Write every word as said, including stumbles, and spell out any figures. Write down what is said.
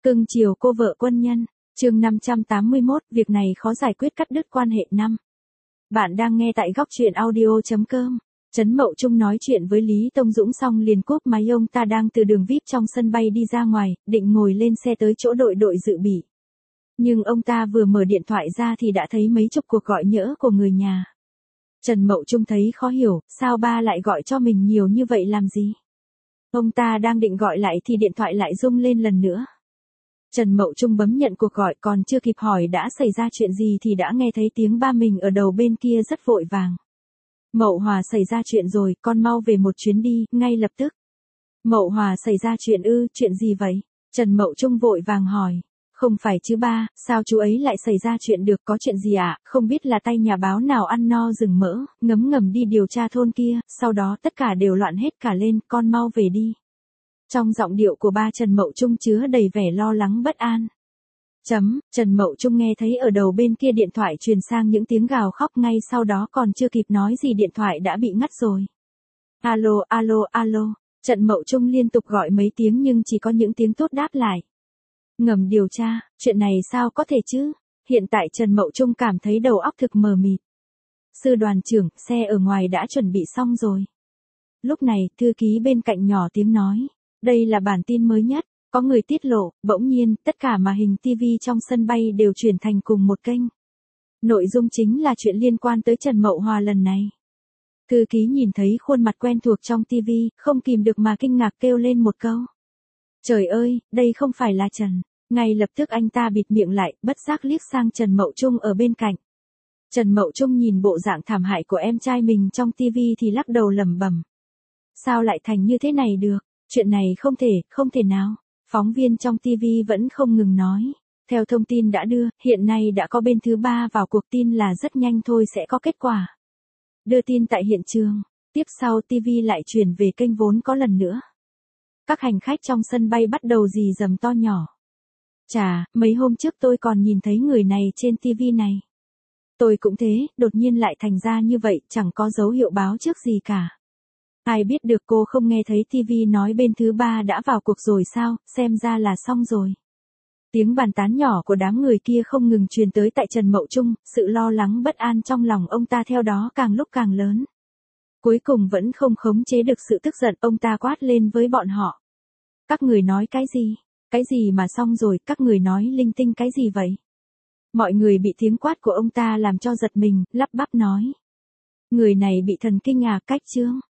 Cưng chiều cô vợ quân nhân, chương năm trăm tám mươi mốt, việc này khó giải quyết cắt đứt quan hệ năm. Bạn đang nghe tại góc truyện audio chấm com. Trấn Mậu Trung nói chuyện với Lý Tông Dũng xong liền cúp máy. Ông ta đang từ đường víp trong sân bay đi ra ngoài, định ngồi lên xe tới chỗ đội đội dự bị. Nhưng ông ta vừa mở điện thoại ra thì đã thấy mấy chục cuộc gọi nhỡ của người nhà. Trần Mậu Trung thấy khó hiểu, sao ba lại gọi cho mình nhiều như vậy làm gì? Ông ta đang định gọi lại thì điện thoại lại rung lên lần nữa. Trần Mậu Trung bấm nhận cuộc gọi, còn chưa kịp hỏi đã xảy ra chuyện gì thì đã nghe thấy tiếng ba mình ở đầu bên kia rất vội vàng. Mậu Hòa, xảy ra chuyện rồi, con mau về một chuyến đi, ngay lập tức. Mậu Hòa, xảy ra chuyện ư, chuyện gì vậy? Trần Mậu Trung vội vàng hỏi. Không phải chứ ba, sao chú ấy lại xảy ra chuyện được, có chuyện gì ạ? À? Không biết là tay nhà báo nào ăn no rừng mỡ, ngấm ngầm đi điều tra thôn kia, sau đó tất cả đều loạn hết cả lên, con mau về đi. Trong giọng điệu của ba Trần Mậu Trung chứa đầy vẻ lo lắng bất an. Chấm, Trần Mậu Trung nghe thấy ở đầu bên kia điện thoại truyền sang những tiếng gào khóc, ngay sau đó còn chưa kịp nói gì điện thoại đã bị ngắt rồi. Alo, alo, alo, Trần Mậu Trung liên tục gọi mấy tiếng nhưng chỉ có những tiếng tốt đáp lại. Ngầm điều tra, chuyện này sao có thể chứ? Hiện tại Trần Mậu Trung cảm thấy đầu óc thực mờ mịt. Sư đoàn trưởng, xe ở ngoài đã chuẩn bị xong rồi. Lúc này, thư ký bên cạnh nhỏ tiếng nói. Đây là bản tin mới nhất, có người tiết lộ, bỗng nhiên, tất cả màn hình ti vi trong sân bay đều chuyển thành cùng một kênh. Nội dung chính là chuyện liên quan tới Trần Mậu Hòa lần này. Thư ký nhìn thấy khuôn mặt quen thuộc trong ti vi, không kìm được mà kinh ngạc kêu lên một câu. Trời ơi, đây không phải là Trần. Ngay lập tức anh ta bịt miệng lại, bất giác liếc sang Trần Mậu Trung ở bên cạnh. Trần Mậu Trung nhìn bộ dạng thảm hại của em trai mình trong ti vi thì lắc đầu lẩm bẩm. Sao lại thành như thế này được? Chuyện này không thể, không thể nào. Phóng viên trong ti vi vẫn không ngừng nói. Theo thông tin đã đưa, hiện nay đã có bên thứ ba vào cuộc, tin là rất nhanh thôi sẽ có kết quả. Đưa tin tại hiện trường. Tiếp sau ti vi lại chuyển về kênh vốn có lần nữa. Các hành khách trong sân bay bắt đầu rì rầm to nhỏ. Chà, mấy hôm trước tôi còn nhìn thấy người này trên ti vi này. Tôi cũng thế, đột nhiên lại thành ra như vậy, chẳng có dấu hiệu báo trước gì cả. Ai biết được, cô không nghe thấy ti vi nói bên thứ ba đã vào cuộc rồi sao, xem ra là xong rồi. Tiếng bàn tán nhỏ của đám người kia không ngừng truyền tới tại Trần Mậu Trung, sự lo lắng bất an trong lòng ông ta theo đó càng lúc càng lớn. Cuối cùng vẫn không khống chế được sự tức giận, ông ta quát lên với bọn họ. Các người nói cái gì? Cái gì mà xong rồi, các người nói linh tinh cái gì vậy? Mọi người bị tiếng quát của ông ta làm cho giật mình, lắp bắp nói. Người này bị thần kinh à, cách chương.